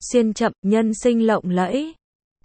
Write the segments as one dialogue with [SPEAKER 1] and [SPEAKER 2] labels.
[SPEAKER 1] Xuyên chậm, nhân sinh lộng lẫy.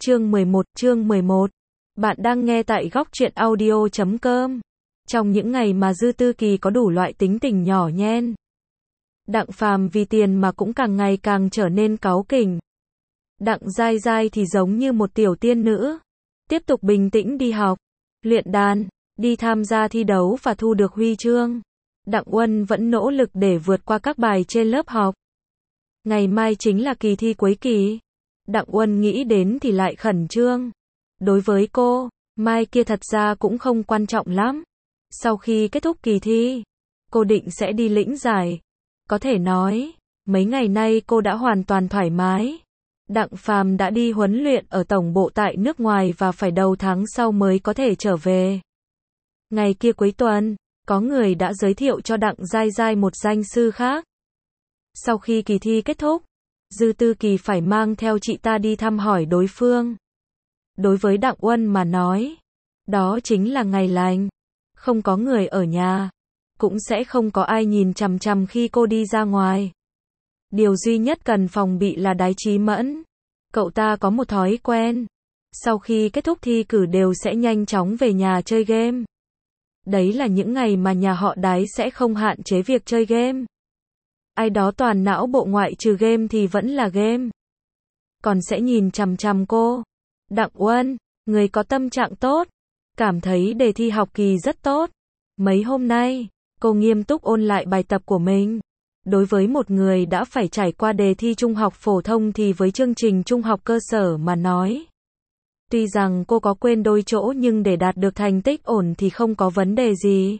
[SPEAKER 1] Chương 11. Bạn đang nghe tại góc truyện audio.com. Trong những ngày mà Dư Tư Kỳ có đủ loại tính tình nhỏ nhen, Đặng Phàm vì tiền mà cũng càng ngày càng trở nên cáu kỉnh. Đặng Giai Giai thì giống như một tiểu tiên nữ, tiếp tục bình tĩnh đi học, luyện đàn, đi tham gia thi đấu và thu được huy chương. Đặng Uân vẫn nỗ lực để vượt qua các bài trên lớp học. Ngày mai chính là kỳ thi cuối kỳ. Đặng Uân nghĩ đến thì lại khẩn trương. Đối với cô, mai kia thật ra cũng không quan trọng lắm. Sau khi kết thúc kỳ thi, cô định sẽ đi lĩnh giải. Có thể nói, mấy ngày nay cô đã hoàn toàn thoải mái. Đặng Phàm đã đi huấn luyện ở tổng bộ tại nước ngoài và phải đầu tháng sau mới có thể trở về. Ngày kia cuối tuần, có người đã giới thiệu cho Đặng Giai Giai một danh sư khác. Sau khi kỳ thi kết thúc, Dư Tư Kỳ phải mang theo chị ta đi thăm hỏi đối phương. Đối với Đặng Uân mà nói, đó chính là ngày lành. Không có người ở nhà, cũng sẽ không có ai nhìn chằm chằm khi cô đi ra ngoài. Điều duy nhất cần phòng bị là Đái Chí Mẫn. Cậu ta có một thói quen, sau khi kết thúc thi cử đều sẽ nhanh chóng về nhà chơi game. Đấy là những ngày mà nhà họ Đái sẽ không hạn chế việc chơi game. Ai đó toàn não bộ ngoại trừ game thì vẫn là game. Còn sẽ nhìn chằm chằm cô. Đặng Uân, người có tâm trạng tốt, cảm thấy đề thi học kỳ rất tốt. Mấy hôm nay, cô nghiêm túc ôn lại bài tập của mình. Đối với một người đã phải trải qua đề thi trung học phổ thông thì với chương trình trung học cơ sở mà nói, tuy rằng cô có quên đôi chỗ nhưng để đạt được thành tích ổn thì không có vấn đề gì.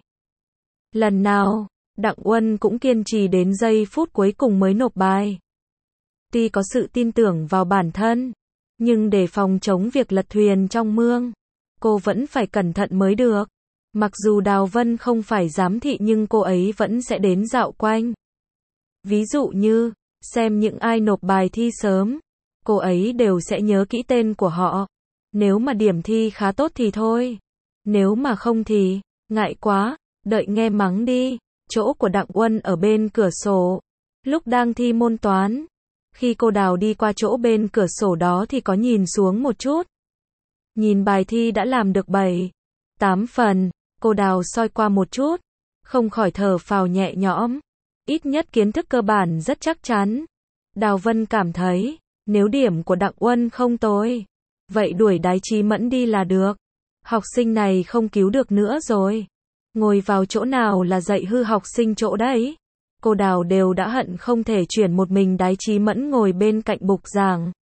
[SPEAKER 1] Lần nào, Đặng Uân cũng kiên trì đến giây phút cuối cùng mới nộp bài. Tuy có sự tin tưởng vào bản thân, nhưng để phòng chống việc lật thuyền trong mương, cô vẫn phải cẩn thận mới được. Mặc dù Đào Vân không phải giám thị nhưng cô ấy vẫn sẽ đến dạo quanh. Ví dụ như, xem những ai nộp bài thi sớm, cô ấy đều sẽ nhớ kỹ tên của họ. Nếu mà điểm thi khá tốt thì thôi. Nếu mà không thì, ngại quá, đợi nghe mắng đi. Chỗ của Đặng Uân ở bên cửa sổ. Lúc đang thi môn toán, khi cô Đào đi qua chỗ bên cửa sổ đó thì có nhìn xuống một chút. Nhìn bài thi đã làm được 7, 8 phần, cô Đào soi qua một chút, không khỏi thở phào nhẹ nhõm. Ít nhất kiến thức cơ bản rất chắc chắn. Đào Vân cảm thấy, nếu điểm của Đặng Uân không tồi, vậy đuổi Đái Chí Mẫn đi là được. Học sinh này không cứu được nữa rồi. Ngồi vào chỗ nào là dạy hư học sinh chỗ đấy. Cô Đào đều đã hận không thể chuyển một mình Đái Chí Mẫn ngồi bên cạnh bục giảng,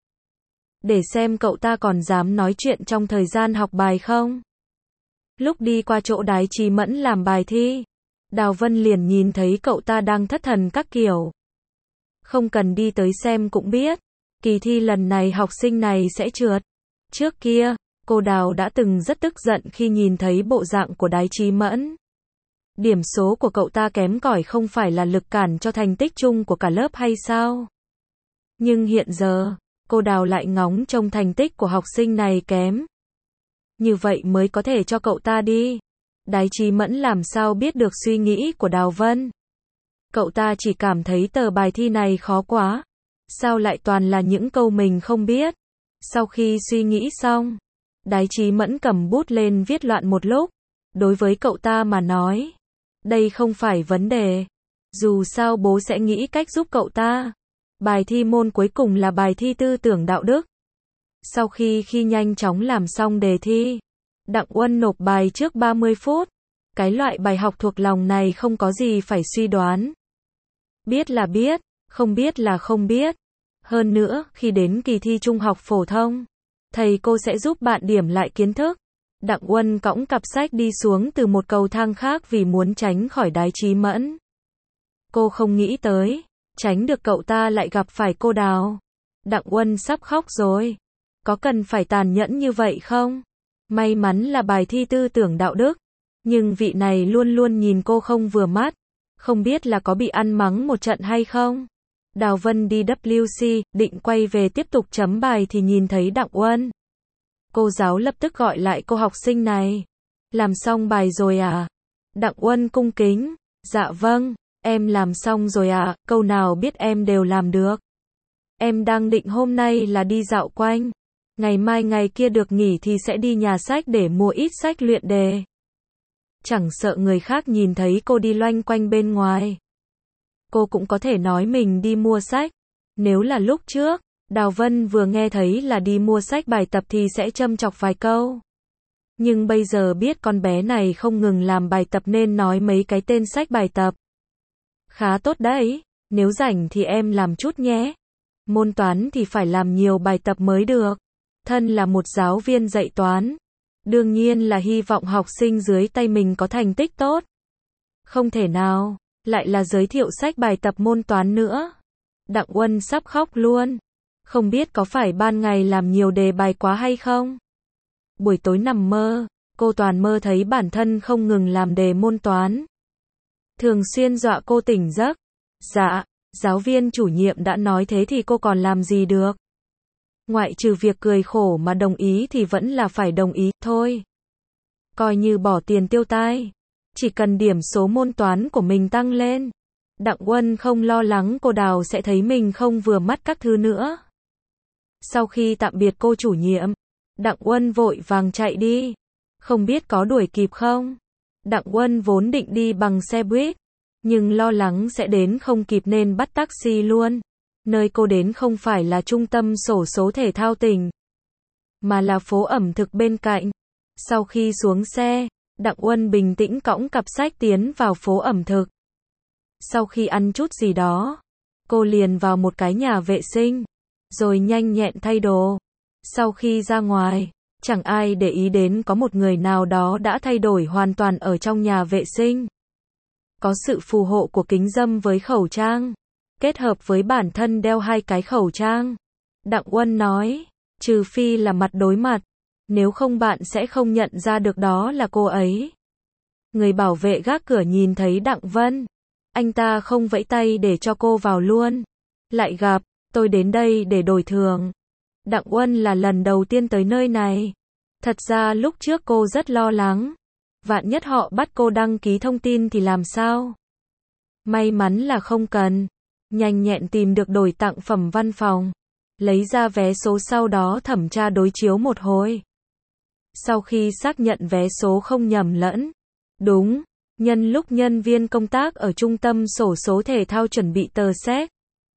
[SPEAKER 1] để xem cậu ta còn dám nói chuyện trong thời gian học bài không. Lúc đi qua chỗ Đái Chí Mẫn làm bài thi, Đào Vân liền nhìn thấy cậu ta đang thất thần các kiểu. Không cần đi tới xem cũng biết, kỳ thi lần này học sinh này sẽ trượt. Trước kia, cô Đào đã từng rất tức giận khi nhìn thấy bộ dạng của Đái Chí Mẫn. Điểm số của cậu ta kém cỏi không phải là lực cản cho thành tích chung của cả lớp hay sao? Nhưng hiện giờ, cô Đào lại ngóng trông thành tích của học sinh này kém. Như vậy mới có thể cho cậu ta đi. Đái Chí Mẫn làm sao biết được suy nghĩ của Đào Vân? Cậu ta chỉ cảm thấy tờ bài thi này khó quá. Sao lại toàn là những câu mình không biết? Sau khi suy nghĩ xong, Đái Chí Mẫn cầm bút lên viết loạn một lúc. Đối với cậu ta mà nói, đây không phải vấn đề. Dù sao bố sẽ nghĩ cách giúp cậu ta. Bài thi môn cuối cùng là bài thi tư tưởng đạo đức. Sau khi nhanh chóng làm xong đề thi, Đặng Uân nộp bài trước 30 phút. Cái loại bài học thuộc lòng này không có gì phải suy đoán. Biết là biết, không biết là không biết. Hơn nữa, khi đến kỳ thi trung học phổ thông, thầy cô sẽ giúp bạn điểm lại kiến thức. Đặng Uân cõng cặp sách đi xuống từ một cầu thang khác vì muốn tránh khỏi Đái Chí Mẫn. Cô không nghĩ tới, tránh được cậu ta lại gặp phải cô Đào. Đặng Uân sắp khóc rồi. Có cần phải tàn nhẫn như vậy không? May mắn là bài thi tư tưởng đạo đức, nhưng vị này luôn luôn nhìn cô không vừa mắt. Không biết là có bị ăn mắng một trận hay không? Đào Vân đi WC, định quay về tiếp tục chấm bài thì nhìn thấy Đặng Uân. Cô giáo lập tức gọi lại cô học sinh này. Làm xong bài rồi à? Đặng Uân cung kính. Dạ vâng, em làm xong rồi ạ, câu nào biết em đều làm được. Em đang định hôm nay là đi dạo quanh. Ngày mai ngày kia được nghỉ thì sẽ đi nhà sách để mua ít sách luyện đề. Chẳng sợ người khác nhìn thấy cô đi loanh quanh bên ngoài. Cô cũng có thể nói mình đi mua sách. Nếu là lúc trước, Đào Vân vừa nghe thấy là đi mua sách bài tập thì sẽ châm chọc vài câu. Nhưng bây giờ biết con bé này không ngừng làm bài tập nên nói mấy cái tên sách bài tập. Khá tốt đấy, nếu rảnh thì em làm chút nhé. Môn toán thì phải làm nhiều bài tập mới được. Thân là một giáo viên dạy toán, đương nhiên là hy vọng học sinh dưới tay mình có thành tích tốt. Không thể nào, lại là giới thiệu sách bài tập môn toán nữa. Đặng Uân sắp khóc luôn. Không biết có phải ban ngày làm nhiều đề bài quá hay không? Buổi tối nằm mơ, cô toàn mơ thấy bản thân không ngừng làm đề môn toán. Thường xuyên dọa cô tỉnh giấc. Dạ, giáo viên chủ nhiệm đã nói thế thì cô còn làm gì được? Ngoại trừ việc cười khổ mà đồng ý thì vẫn là phải đồng ý, thôi. Coi như bỏ tiền tiêu tai. Chỉ cần điểm số môn toán của mình tăng lên. Đặng Uân không lo lắng cô Đào sẽ thấy mình không vừa mắt các thứ nữa. Sau khi tạm biệt cô chủ nhiệm, Đặng Uân vội vàng chạy đi. Không biết có đuổi kịp không? Đặng Uân vốn định đi bằng xe buýt, nhưng lo lắng sẽ đến không kịp nên bắt taxi luôn. Nơi cô đến không phải là trung tâm xổ số thể thao tỉnh, mà là phố ẩm thực bên cạnh. Sau khi xuống xe, Đặng Uân bình tĩnh cõng cặp sách tiến vào phố ẩm thực. Sau khi ăn chút gì đó, cô liền vào một cái nhà vệ sinh, rồi nhanh nhẹn thay đồ. Sau khi ra ngoài, chẳng ai để ý đến có một người nào đó đã thay đổi hoàn toàn ở trong nhà vệ sinh. Có sự phù hộ của kính râm với khẩu trang, kết hợp với bản thân đeo 2 cái khẩu trang. Đặng Uân nói, trừ phi là mặt đối mặt, nếu không bạn sẽ không nhận ra được đó là cô ấy. Người bảo vệ gác cửa nhìn thấy Đặng Vân, anh ta không vẫy tay để cho cô vào luôn. Lại gặp, tôi đến đây để đổi thường. Đặng Uân là lần đầu tiên tới nơi này. Thật ra lúc trước cô rất lo lắng. Vạn nhất họ bắt cô đăng ký thông tin thì làm sao? May mắn là không cần. Nhanh nhẹn tìm được đổi tặng phẩm văn phòng. Lấy ra vé số sau đó thẩm tra đối chiếu một hồi. Sau khi xác nhận vé số không nhầm lẫn. Đúng, nhân lúc nhân viên công tác ở trung tâm xổ số thể thao chuẩn bị tờ séc.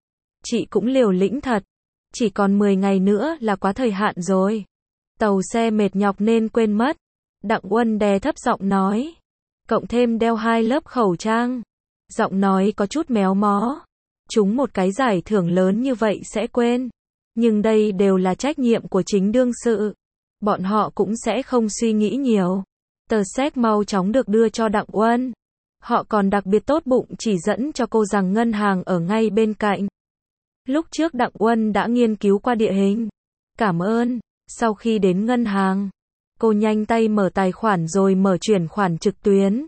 [SPEAKER 1] Chị cũng liều lĩnh thật. Chỉ còn 10 ngày nữa là quá thời hạn rồi. Tàu xe mệt nhọc nên quên mất. Đặng Uân đè thấp giọng nói. Cộng thêm đeo 2 lớp khẩu trang. Giọng nói có chút méo mó. Chúng một cái giải thưởng lớn như vậy sẽ quên. Nhưng đây đều là trách nhiệm của chính đương sự. Bọn họ cũng sẽ không suy nghĩ nhiều. Tờ séc mau chóng được đưa cho Đặng Uân. Họ còn đặc biệt tốt bụng chỉ dẫn cho cô rằng ngân hàng ở ngay bên cạnh. Lúc trước Đặng Uân đã nghiên cứu qua địa hình. Cảm ơn. Sau khi đến ngân hàng, cô nhanh tay mở tài khoản rồi mở chuyển khoản trực tuyến.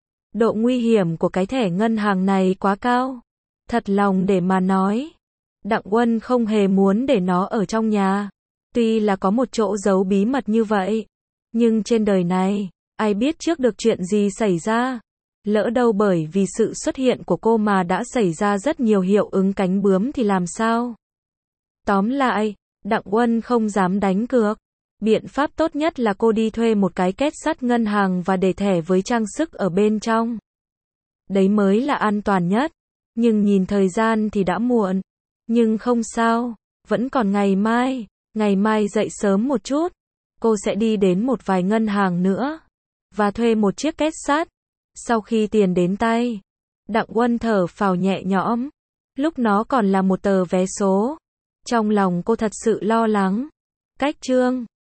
[SPEAKER 1] Độ nguy hiểm của cái thẻ ngân hàng này quá cao. Thật lòng để mà nói, Đặng Uân không hề muốn để nó ở trong nhà. Tuy là có một chỗ giấu bí mật như vậy, nhưng trên đời này, ai biết trước được chuyện gì xảy ra. Lỡ đâu bởi vì sự xuất hiện của cô mà đã xảy ra rất nhiều hiệu ứng cánh bướm thì làm sao? Tóm lại, Đặng Uân không dám đánh cược. Biện pháp tốt nhất là cô đi thuê một cái két sắt ngân hàng và để thẻ với trang sức ở bên trong. Đấy mới là an toàn nhất. Nhưng nhìn thời gian thì đã muộn. Nhưng không sao, vẫn còn ngày mai dậy sớm một chút. Cô sẽ đi đến một vài ngân hàng nữa và thuê một chiếc két sắt. Sau khi tiền đến tay, Đặng Uân thở phào nhẹ nhõm. Lúc nó còn là một tờ vé số. Trong lòng cô thật sự lo lắng. Cách chương